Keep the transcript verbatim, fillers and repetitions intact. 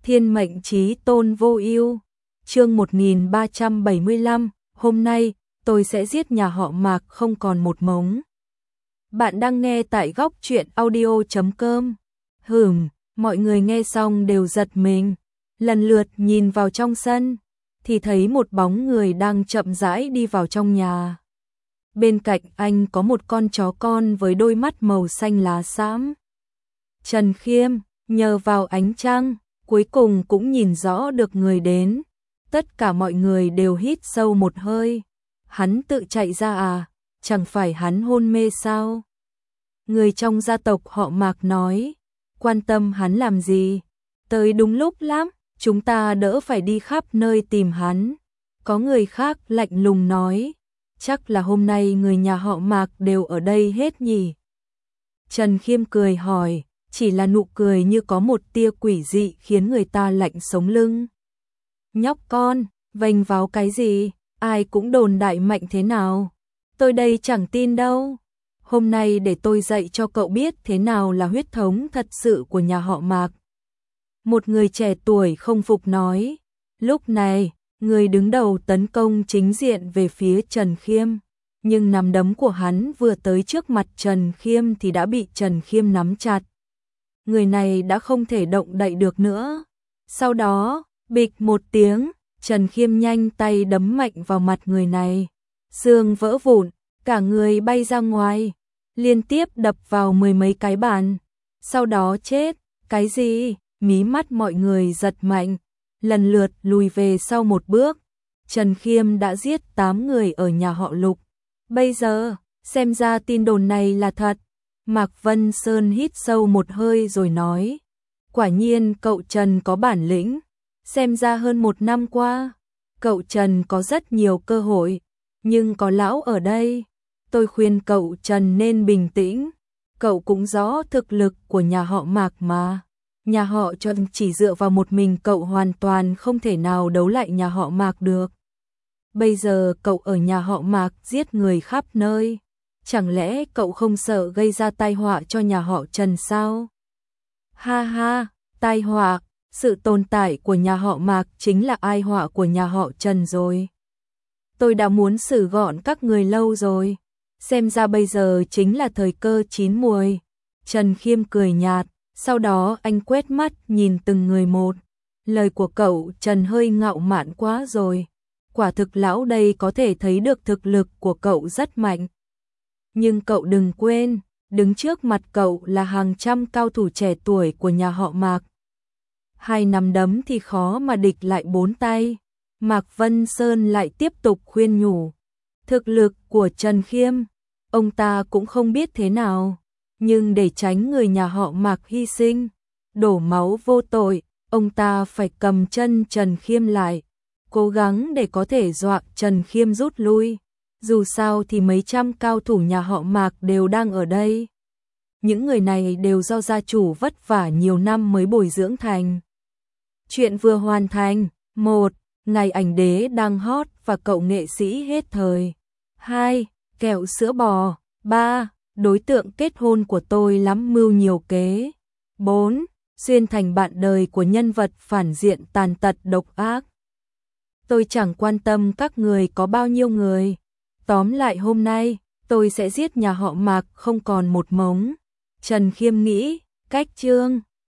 Thiên mệnh chí tôn vô ưu. Chương một nghìn ba trăm bảy mươi lăm, hôm nay tôi sẽ giết nhà họ Mạc không còn một mống. Bạn đang nghe tại góc truyện audio chấm com. Hửm, mọi người nghe xong đều giật mình, lần lượt nhìn vào trong sân thì thấy một bóng người đang chậm rãi đi vào trong nhà. Bên cạnh anh có một con chó con với đôi mắt màu xanh lá xám. Trần Khiêm, nhờ vào ánh trăng, cuối cùng cũng nhìn rõ được người đến. Tất cả mọi người đều hít sâu một hơi. Hắn tự chạy ra à? Chẳng phải hắn hôn mê sao? Người trong gia tộc họ Mạc nói, quan tâm hắn làm gì? Tới đúng lúc lắm, chúng ta đỡ phải đi khắp nơi tìm hắn. Có người khác lạnh lùng nói, chắc là hôm nay người nhà họ Mạc đều ở đây hết nhỉ? Trần Khiêm cười hỏi, chỉ là nụ cười như có một tia quỷ dị khiến người ta lạnh sống lưng. Nhóc con, vênh váo cái gì? Ai cũng đồn đại mạnh thế nào? Tôi đây chẳng tin đâu. Hôm nay để tôi dạy cho cậu biết thế nào là huyết thống thật sự của nhà họ Mạc. Một người trẻ tuổi không phục nói. Lúc này, người đứng đầu tấn công chính diện về phía Trần Khiêm. Nhưng nắm đấm của hắn vừa tới trước mặt Trần Khiêm thì đã bị Trần Khiêm nắm chặt. Người này đã không thể động đậy được nữa. Sau đó, bịch một tiếng, Trần Khiêm nhanh tay đấm mạnh vào mặt người này. Xương vỡ vụn, cả người bay ra ngoài, liên tiếp đập vào mười mấy cái bàn. Sau đó chết, cái gì? Mí mắt mọi người giật mạnh, lần lượt lùi về sau một bước. Trần Khiêm đã giết tám người ở nhà họ Lục. Bây giờ, xem ra tin đồn này là thật. Mạc Vân Sơn hít sâu một hơi rồi nói, quả nhiên cậu Trần có bản lĩnh. Xem ra hơn một năm qua, cậu Trần có rất nhiều cơ hội, nhưng có lão ở đây, tôi khuyên cậu Trần nên bình tĩnh. Cậu cũng rõ thực lực của nhà họ Mạc mà. Nhà họ Trần chỉ dựa vào một mình cậu hoàn toàn không thể nào đấu lại nhà họ Mạc được. Bây giờ cậu ở nhà họ Mạc giết người khắp nơi. Chẳng lẽ cậu không sợ gây ra tai họa cho nhà họ Trần sao? Ha ha, tai họa, sự tồn tại của nhà họ Mạc chính là tai họa của nhà họ Trần rồi. Tôi đã muốn xử gọn các người lâu rồi, xem ra bây giờ chính là thời cơ chín muồi. Trần Khiêm cười nhạt, sau đó anh quét mắt nhìn từng người một. Lời của cậu Trần hơi ngạo mạn quá rồi. Quả thực lão đây có thể thấy được thực lực của cậu rất mạnh. Nhưng cậu đừng quên, đứng trước mặt cậu là hàng trăm cao thủ trẻ tuổi của nhà họ Mạc. Hai nắm đấm thì khó mà địch lại bốn tay. Mạc Vân Sơn lại tiếp tục khuyên nhủ. Thực lực của Trần Khiêm, ông ta cũng không biết thế nào. Nhưng để tránh người nhà họ Mạc hy sinh, đổ máu vô tội, ông ta phải cầm chân Trần Khiêm lại. Cố gắng để có thể dọa Trần Khiêm rút lui. Dù sao thì mấy trăm cao thủ nhà họ Mạc đều đang ở đây. Những người này đều do gia chủ vất vả nhiều năm mới bồi dưỡng thành. Chuyện vừa hoàn thành. Một. Ngày ảnh đế đang hot và cậu nghệ sĩ hết thời. Hai. Kẹo sữa bò. Ba. Đối tượng kết hôn của tôi lắm mưu nhiều kế. Bốn. Xuyên thành bạn đời của nhân vật phản diện tàn tật độc ác. Tôi chẳng quan tâm các người có bao nhiêu người. Tóm lại hôm nay, tôi sẽ giết nhà họ Mạc không còn một mống. Trần Khiêm nghĩ, cách chương.